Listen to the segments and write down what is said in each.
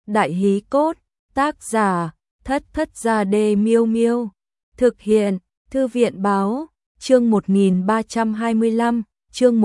Đại hí cốt, tác giả, Thất Thất Gia Đê Miêu Miêu. Thực hiện, Thư viện báo, chương 1325, chương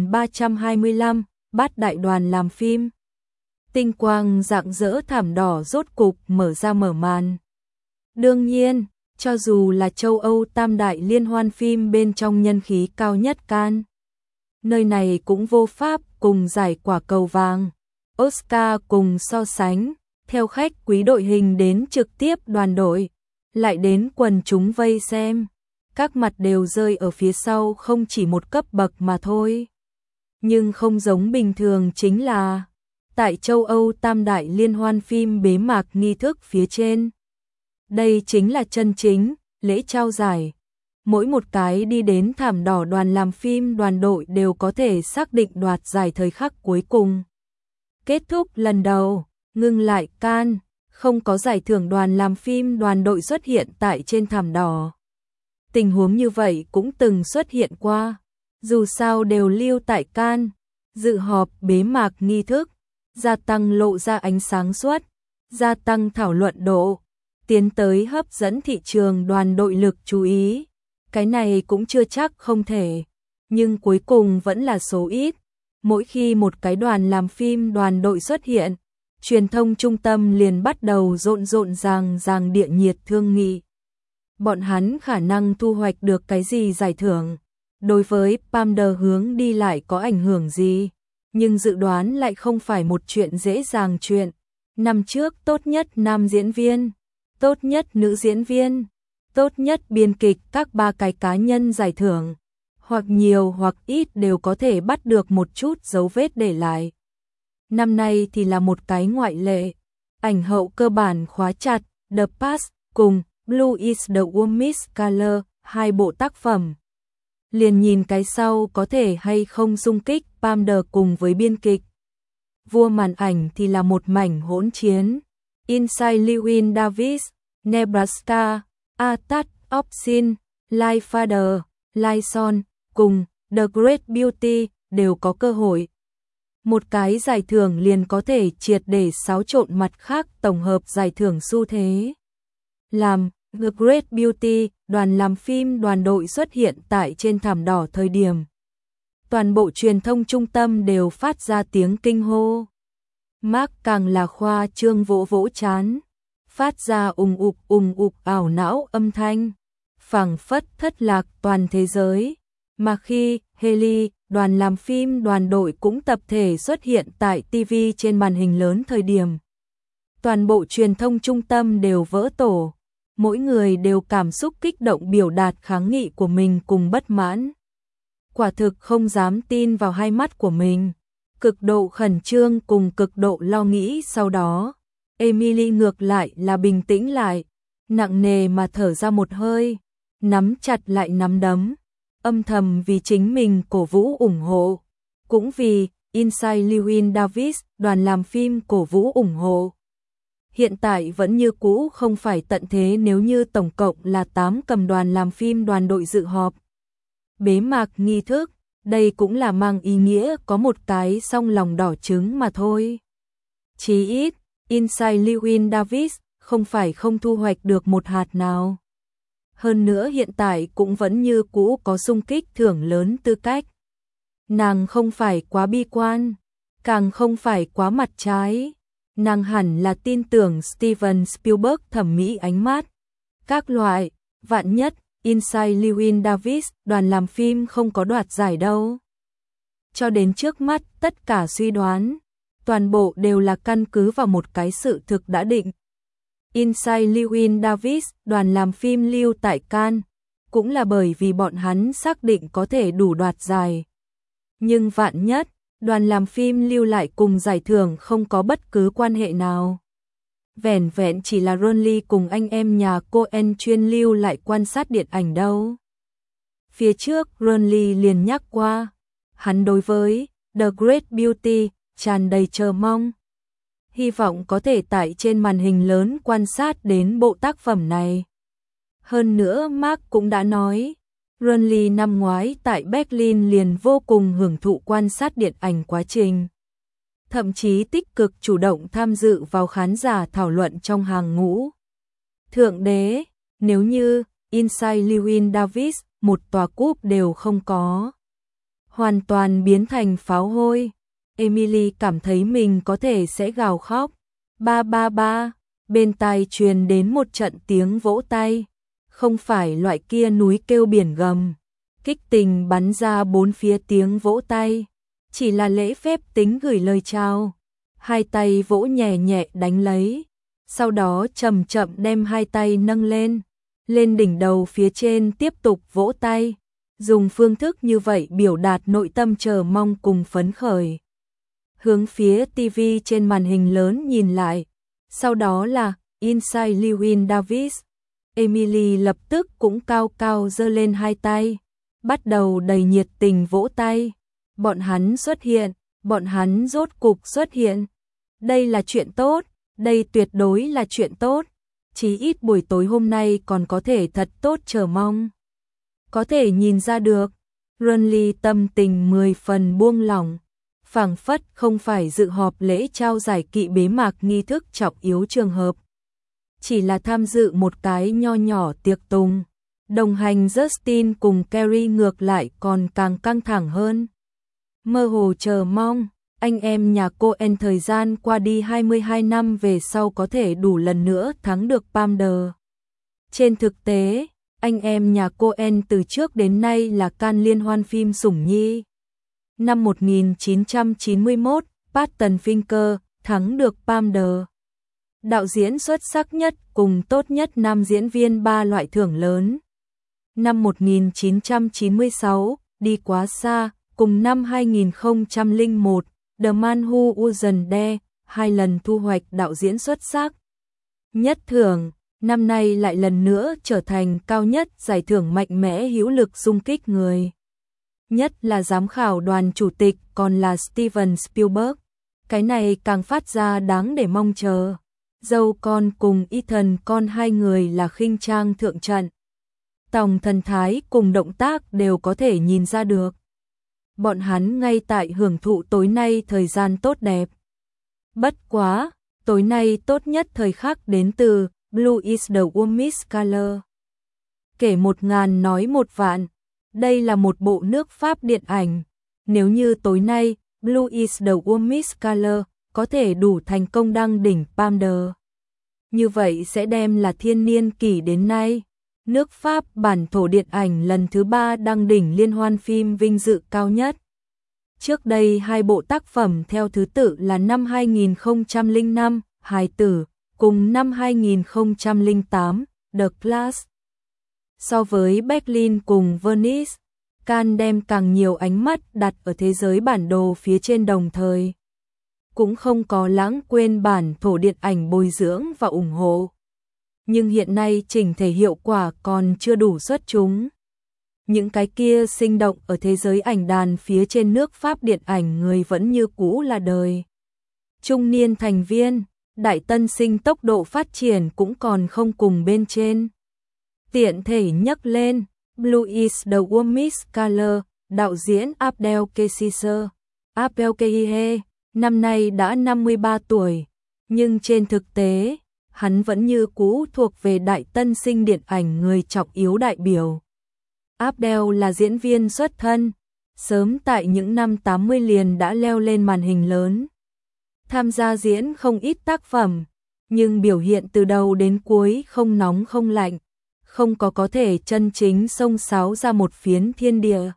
1325, Bát Đại Đoàn làm phim. Tinh quang rạng rỡ thảm đỏ rốt cục mở màn. Đương nhiên, cho dù là châu Âu tam đại liên hoan phim bên trong nhân khí cao nhất Cannes, nơi này cũng vô pháp cùng giải Quả Cầu Vàng, Oscar cùng so sánh, theo khách quý đội hình đến trực tiếp đoàn đội, lại đến quần chúng vây xem, các mặt đều rơi ở phía sau không chỉ một cấp bậc mà thôi. Nhưng không giống bình thường chính là, tại châu Âu tam đại liên hoan phim bế mạc nghi thức phía trên. Đây chính là chân chính, lễ trao giải. Mỗi một cái đi đến thảm đỏ đoàn làm phim đoàn đội đều có thể xác định đoạt giải thời khắc cuối cùng. Kết thúc lần đầu, ngưng lại Cannes, không có giải thưởng đoàn làm phim đoàn đội xuất hiện tại trên thảm đỏ. Tình huống như vậy cũng từng xuất hiện qua, dù sao đều lưu tại Cannes, dự họp bế mạc nghi thức, gia tăng lộ ra ánh sáng suốt, gia tăng thảo luận độ, tiến tới hấp dẫn thị trường đoàn đội lực chú ý. Cái này cũng chưa chắc không thể, nhưng cuối cùng vẫn là số ít. Mỗi khi một cái đoàn làm phim đoàn đội xuất hiện, truyền thông trung tâm liền bắt đầu rộn ràng địa nhiệt thương nghị. Bọn hắn khả năng thu hoạch được cái gì giải thưởng, đối với Palme hướng đi lại có ảnh hưởng gì, nhưng dự đoán lại không phải một chuyện dễ dàng chuyện. Năm trước tốt nhất nam diễn viên, tốt nhất nữ diễn viên, tốt nhất biên kịch, các ba cái cá nhân giải thưởng, hoặc nhiều hoặc ít đều có thể bắt được một chút dấu vết để lại. Năm nay thì là một cái ngoại lệ, ảnh hậu cơ bản khóa chặt The Pass cùng Blue is the Warmest Color, hai bộ tác phẩm. Liền nhìn cái sau có thể hay không xung kích Palme cùng với biên kịch. Vua màn ảnh thì là một mảnh hỗn chiến. Inside Llewyn Davis, Nebraska, A Touch of Sin, Life Father, Life Son cùng The Great Beauty đều có cơ hội. Một cái giải thưởng liền có thể triệt để xáo trộn mặt khác tổng hợp giải thưởng xu thế. Làm The Great Beauty, đoàn làm phim đoàn đội xuất hiện tại trên thảm đỏ thời điểm. Toàn bộ truyền thông trung tâm đều phát ra tiếng kinh hô. Mark càng là khoa trương vỗ chán, phát ra ùng ục ảo não âm thanh, phảng phất thất lạc toàn thế giới. Mà khi Haley, đoàn làm phim đoàn đội cũng tập thể xuất hiện tại TV trên màn hình lớn thời điểm, toàn bộ truyền thông trung tâm đều vỡ tổ, mỗi người đều cảm xúc kích động biểu đạt kháng nghị của mình cùng bất mãn. Quả thực không dám tin vào hai mắt của mình, cực độ khẩn trương cùng cực độ lo nghĩ. Sau đó, Emily ngược lại là bình tĩnh lại, nặng nề mà thở ra một hơi, nắm chặt lại nắm đấm, âm thầm vì chính mình cổ vũ ủng hộ, cũng vì Inside Llewyn Davis, đoàn làm phim cổ vũ ủng hộ. Hiện tại vẫn như cũ không phải tận thế nếu như tổng cộng là 8 cầm đoàn làm phim đoàn đội dự họp. Bế mạc nghi thức, đây cũng là mang ý nghĩa có một cái song lòng đỏ trứng mà thôi. Chí ít, Inside Llewyn Davis không phải không thu hoạch được một hạt nào. Hơn nữa hiện tại cũng vẫn như cũ có xung kích thưởng lớn tư cách. Nàng không phải quá bi quan, càng không phải quá mặt trái. Nàng hẳn là tin tưởng Steven Spielberg thẩm mỹ ánh mắt. Các loại, vạn nhất, Inside Llewyn Davis, đoàn làm phim không có đoạt giải đâu. Cho đến trước mắt, tất cả suy đoán, toàn bộ đều là căn cứ vào một cái sự thực đã định. Inside Llewyn Davis, đoàn làm phim lưu tại Cannes, cũng là bởi vì bọn hắn xác định có thể đủ đoạt giải. Nhưng vạn nhất, đoàn làm phim lưu lại cùng giải thưởng không có bất cứ quan hệ nào. Vẻn vẹn chỉ là Ron Lee cùng anh em nhà Coen chuyên lưu lại quan sát điện ảnh đâu. Phía trước Ron Lee liền nhắc qua, hắn đối với The Great Beauty tràn đầy chờ mong. Hy vọng có thể tại trên màn hình lớn quan sát đến bộ tác phẩm này. Hơn nữa Mark cũng đã nói, Ron Lee năm ngoái tại Berlin liền vô cùng hưởng thụ quan sát điện ảnh quá trình. thậm chí tích cực chủ động tham dự vào khán giả thảo luận trong hàng ngũ. Thượng đế, nếu như Inside Llewyn Davis một tòa cúp đều không có, hoàn toàn biến thành pháo hôi, Emily cảm thấy mình có thể sẽ gào khóc. Ba ba ba, bên tai truyền đến một trận tiếng vỗ tay, không phải loại kia núi kêu biển gầm, kích tình bắn ra bốn phía tiếng vỗ tay, chỉ là lễ phép tính gửi lời chào. Hai tay vỗ nhẹ nhẹ đánh lấy, sau đó chậm chậm đem hai tay nâng lên, lên đỉnh đầu phía trên tiếp tục vỗ tay, dùng phương thức như vậy biểu đạt nội tâm chờ mong cùng phấn khởi. Hướng phía TV trên màn hình lớn nhìn lại, sau đó là Inside Llewyn Davis. Emily lập tức cũng cao cao giơ lên hai tay, bắt đầu đầy nhiệt tình vỗ tay. Bọn hắn xuất hiện, bọn hắn rốt cục xuất hiện. Đây là chuyện tốt, đây tuyệt đối là chuyện tốt. Chí ít buổi tối hôm nay còn có thể thật tốt chờ mong. Có thể nhìn ra được, Renly tâm tình 10 phần buông lỏng, phảng phất không phải dự họp lễ trao giải kỵ bế mạc nghi thức trọng yếu trường hợp. Chỉ là tham dự một cái nho nhỏ tiệc tùng. Đồng hành Justin cùng Carrie ngược lại còn càng căng thẳng hơn. Mơ hồ chờ mong, anh em nhà Coen thời gian qua đi 22 năm về sau có thể đủ lần nữa thắng được Palmer. Trên thực tế, anh em nhà Coen từ trước đến nay là can liên hoan phim sủng nhi. Năm 1991, Barton Finker thắng được Palmer. Đạo diễn xuất sắc nhất cùng tốt nhất nam diễn viên 3 loại thưởng lớn. Năm 1996, Đi quá xa, cùng năm 2001, The Man Who Wasn't There, 2 lần thu hoạch đạo diễn xuất sắc nhất thưởng, năm nay lại lần nữa trở thành cao nhất giải thưởng mạnh mẽ hữu lực xung kích người. Nhất là giám khảo đoàn chủ tịch còn là Steven Spielberg, cái này càng phát ra đáng để mong chờ. Dâu con cùng Ethan con hai người là khinh trang thượng trận. Tòng thần thái cùng động tác đều có thể nhìn ra được. Bọn hắn ngay tại hưởng thụ tối nay thời gian tốt đẹp. Bất quá, tối nay tốt nhất thời khắc đến từ Blue is the warmest color. Kể 1000 nói 1 vạn, đây là một bộ nước Pháp điện ảnh. Nếu như tối nay Blue is the warmest color có thể đủ thành công đăng đỉnh Palmer, như vậy sẽ đem là thiên niên kỷ đến nay nước Pháp bản thổ điện ảnh lần thứ 3 đăng đỉnh liên hoan phim vinh dự cao nhất. Trước đây 2 bộ tác phẩm theo thứ tự là năm 2005, Hài tử, cùng năm 2008, The Class. So với Berlin cùng Venice, Cannes đem càng nhiều ánh mắt đặt ở thế giới bản đồ phía trên đồng thời. Cũng không có lãng quên bản thổ điện ảnh bồi dưỡng và ủng hộ. Nhưng hiện nay chỉnh thể hiệu quả còn chưa đủ xuất chúng. Những cái kia sinh động ở thế giới ảnh đàn phía trên nước Pháp điện ảnh người vẫn như cũ là đời. Trung niên thành viên, đại tân sinh tốc độ phát triển cũng còn không cùng bên trên. Tiện thể nhắc lên, Blue is the warmest color, đạo diễn Abdel Kessiser, Abdel Kehihe, năm nay đã 53 tuổi, nhưng trên thực tế, hắn vẫn như cũ thuộc về đại tân sinh điện ảnh người trọng yếu đại biểu. Abdel là diễn viên xuất thân, sớm tại những năm 80 liền đã leo lên màn hình lớn. Tham gia diễn không ít tác phẩm, nhưng biểu hiện từ đầu đến cuối không nóng không lạnh, không có thể chân chính xông xáo ra một phiến thiên địa.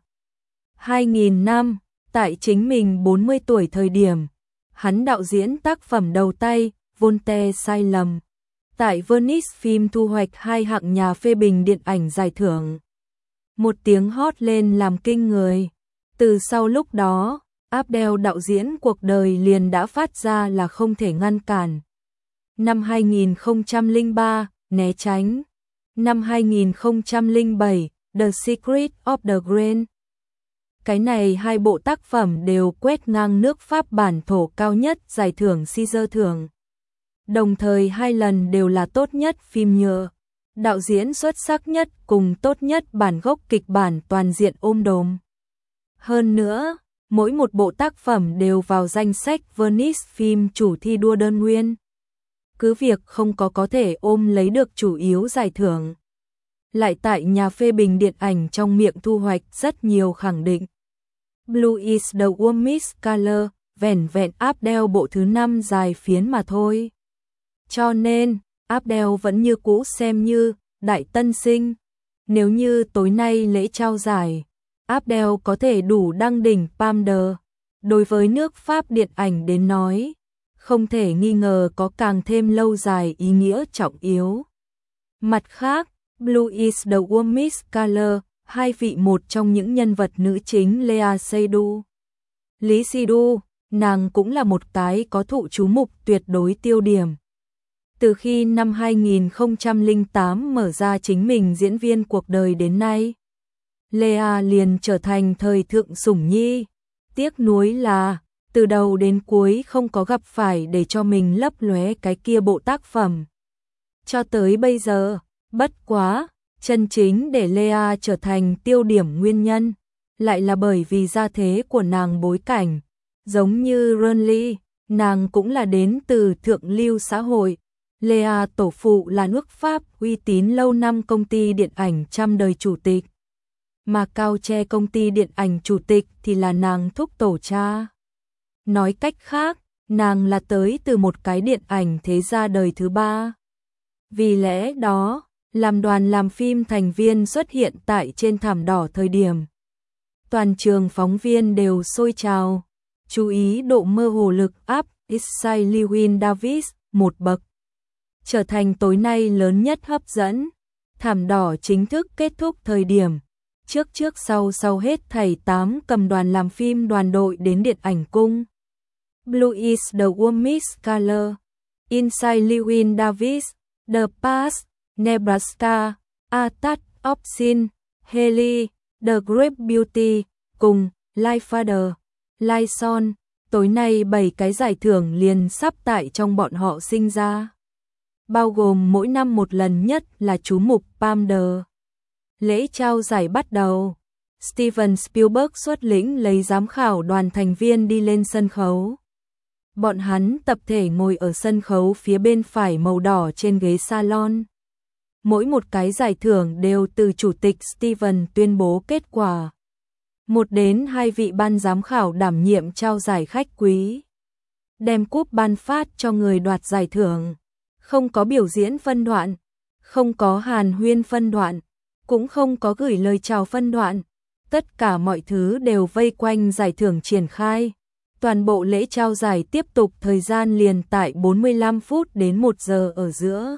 2000 năm, tại chính mình 40 tuổi thời điểm, hắn đạo diễn tác phẩm đầu tay, Voltaire sai lầm. Tại Venice phim thu hoạch 2 hạng nhà phê bình điện ảnh giải thưởng. Một tiếng hót lên làm kinh người. Từ sau lúc đó, Abdel đạo diễn cuộc đời liền đã phát ra là không thể ngăn cản. Năm 2003, Né tránh. Năm 2007, The Secret of the Grain. Cái này 2 bộ tác phẩm đều quét ngang nước Pháp bản thổ cao nhất giải thưởng Caesar thưởng. Đồng thời 2 lần đều là tốt nhất phim nhựa, đạo diễn xuất sắc nhất cùng tốt nhất bản gốc kịch bản toàn diện ôm đồm. Hơn nữa, mỗi một bộ tác phẩm đều vào danh sách Venice phim chủ thi đua đơn nguyên. Cứ việc không có thể ôm lấy được chủ yếu giải thưởng, lại tại nhà phê bình điện ảnh trong miệng thu hoạch rất nhiều khẳng định. Blue is the warmest color, vẻn vẹn Abdel bộ thứ 5 dài phiến mà thôi. Cho nên, Abdel vẫn như cũ xem như đại tân sinh. Nếu như tối nay lễ trao giải, Abdel có thể đủ đăng đỉnh Palme d'Or, đối với nước Pháp điện ảnh đến nói, không thể nghi ngờ có càng thêm lâu dài ý nghĩa trọng yếu. Mặt khác, Blue is the warmest color, hai vị một trong những nhân vật nữ chính Léa Seydoux. Lý Seydoux, nàng cũng là một cái có thụ chú mục tuyệt đối tiêu điểm. Từ khi năm 2008 mở ra chính mình diễn viên cuộc đời đến nay, Léa liền trở thành thời thượng sủng nhi. Tiếc nuối là, từ đầu đến cuối không có gặp phải để cho mình lấp lóe cái kia bộ tác phẩm. Cho tới bây giờ, bất quá, chân chính để Léa trở thành tiêu điểm nguyên nhân, lại là bởi vì gia thế của nàng bối cảnh. Giống như Renly, nàng cũng là đến từ thượng lưu xã hội. Léa tổ phụ là nước Pháp uy tín lâu năm công ty điện ảnh trăm đời chủ tịch. Mà Cao Tre công ty điện ảnh chủ tịch thì là nàng thúc tổ cha. Nói cách khác, nàng là tới từ một cái điện ảnh thế gia đời thứ ba. Vì lẽ đó, làm đoàn làm phim thành viên xuất hiện tại trên thảm đỏ thời điểm, toàn trường phóng viên đều sôi trào, chú ý độ mơ hồ lực áp Isai Lewin Davis một bậc, trở thành tối nay lớn nhất hấp dẫn. Thảm đỏ chính thức kết thúc thời điểm, trước sau hết thảy 8 cầm đoàn làm phim đoàn đội đến điện ảnh cung. Blue is the warmest color, Inside Llewyn Davis, The Past, Nebraska, A Touch of Sin, Haley, The Great Beauty, cùng Life Liaison. Tối nay 7 cái giải thưởng liền sắp tại trong bọn họ sinh ra, bao gồm mỗi năm một lần nhất là chú mục Palme d'Or. Lễ trao giải bắt đầu, Steven Spielberg xuất lĩnh lấy giám khảo đoàn thành viên đi lên sân khấu. Bọn hắn tập thể ngồi ở sân khấu phía bên phải màu đỏ trên ghế salon. Mỗi một cái giải thưởng đều từ chủ tịch Steven tuyên bố kết quả. 1 đến 2 vị ban giám khảo đảm nhiệm trao giải khách quý, đem cúp ban phát cho người đoạt giải thưởng. Không có biểu diễn phân đoạn, không có hàn huyên phân đoạn, cũng không có gửi lời chào phân đoạn. Tất cả mọi thứ đều vây quanh giải thưởng triển khai. Toàn bộ lễ trao giải tiếp tục thời gian liền tại 45 phút đến 1 giờ ở giữa.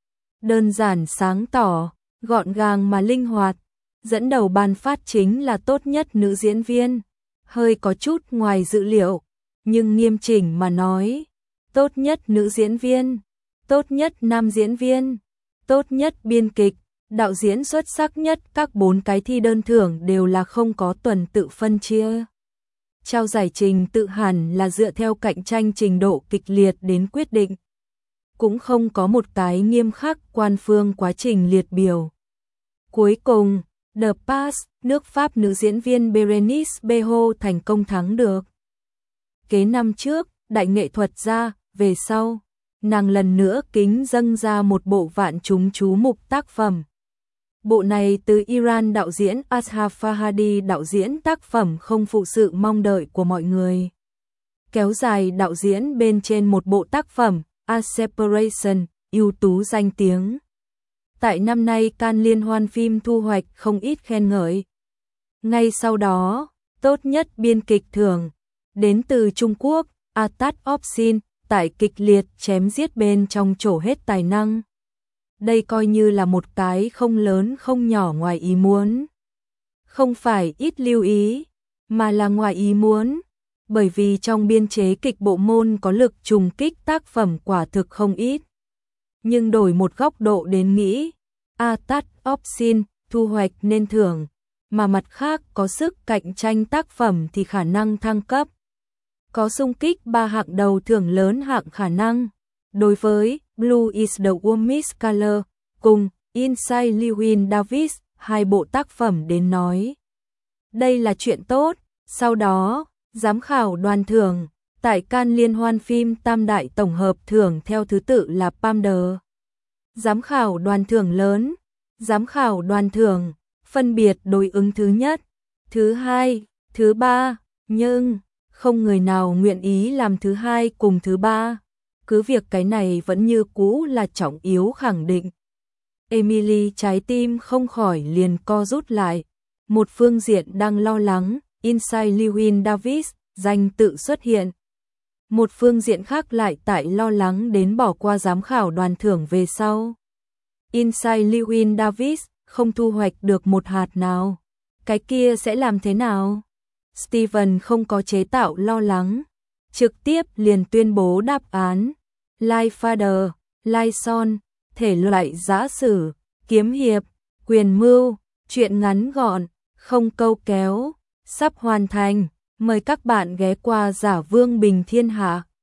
Đơn giản sáng tỏ, gọn gàng mà linh hoạt. Dẫn đầu ban phát chính là tốt nhất nữ diễn viên. Hơi có chút ngoài dự liệu, nhưng nghiêm chỉnh mà nói, tốt nhất nữ diễn viên, tốt nhất nam diễn viên, tốt nhất biên kịch, đạo diễn xuất sắc nhất, các 4 cái thi đơn thưởng đều là không có tuần tự phân chia. Trao giải trình tự hẳn là dựa theo cạnh tranh trình độ kịch liệt đến quyết định. Cũng không có một cái nghiêm khắc quan phương quá trình liệt biểu. Cuối cùng, The Past, nước Pháp nữ diễn viên Bérénice Bejo thành công thắng được. Kế năm trước, đại nghệ thuật ra, về sau, nàng lần nữa kính dâng ra một bộ vạn chúng chú mục tác phẩm. Bộ này từ Iran đạo diễn Ashaf Fahadi đạo diễn, tác phẩm không phụ sự mong đợi của mọi người. Kéo dài đạo diễn bên trên một bộ tác phẩm, A Separation, ưu tú danh tiếng. Tại năm nay Cannes liên hoan phim thu hoạch không ít khen ngợi. Ngay sau đó, tốt nhất biên kịch thưởng, đến từ Trung Quốc, A Touch of Sin, tại kịch liệt chém giết bên trong trổ hết tài năng. Đây coi như là một cái không lớn không nhỏ ngoài ý muốn. Không phải ít lưu ý, mà là ngoài ý muốn. Bởi vì trong biên chế kịch bộ môn có lực trùng kích tác phẩm quả thực không ít. Nhưng đổi một góc độ đến nghĩ, A Touch of Sin thu hoạch nên thưởng, mà mặt khác có sức cạnh tranh tác phẩm thì khả năng thăng cấp. Có xung kích 3 hạng đầu thưởng lớn hạng khả năng. Đối với Blue is the warmest color cùng Inside Llewyn Davis, 2 bộ tác phẩm đến nói, đây là chuyện tốt. Sau đó, Giám khảo đoàn thưởng, tại Cannes liên hoan phim tam đại tổng hợp thưởng theo thứ tự là Palme d'Or. Giám khảo đoàn thưởng lớn, giám khảo đoàn thưởng, phân biệt đối ứng thứ nhất, thứ hai, thứ ba, nhưng không người nào nguyện ý làm thứ hai cùng thứ ba. Cứ việc cái này vẫn như cũ là trọng yếu khẳng định. Emily trái tim không khỏi liền co rút lại. Một phương diện đang lo lắng, Inside Llewyn Davis, danh tự xuất hiện. Một phương diện khác lại tại lo lắng đến bỏ qua giám khảo đoàn thưởng về sau. Inside Llewyn Davis không thu hoạch được một hạt nào. Cái kia sẽ làm thế nào? Steven không có chế tạo lo lắng. Trực tiếp liền tuyên bố đáp án. Life Father, Life Son, thể loại giã sử, kiếm hiệp, quyền mưu, truyện ngắn gọn, không câu kéo, sắp hoàn thành. Mời các bạn ghé qua Giả Vương Bình Thiên Hạ.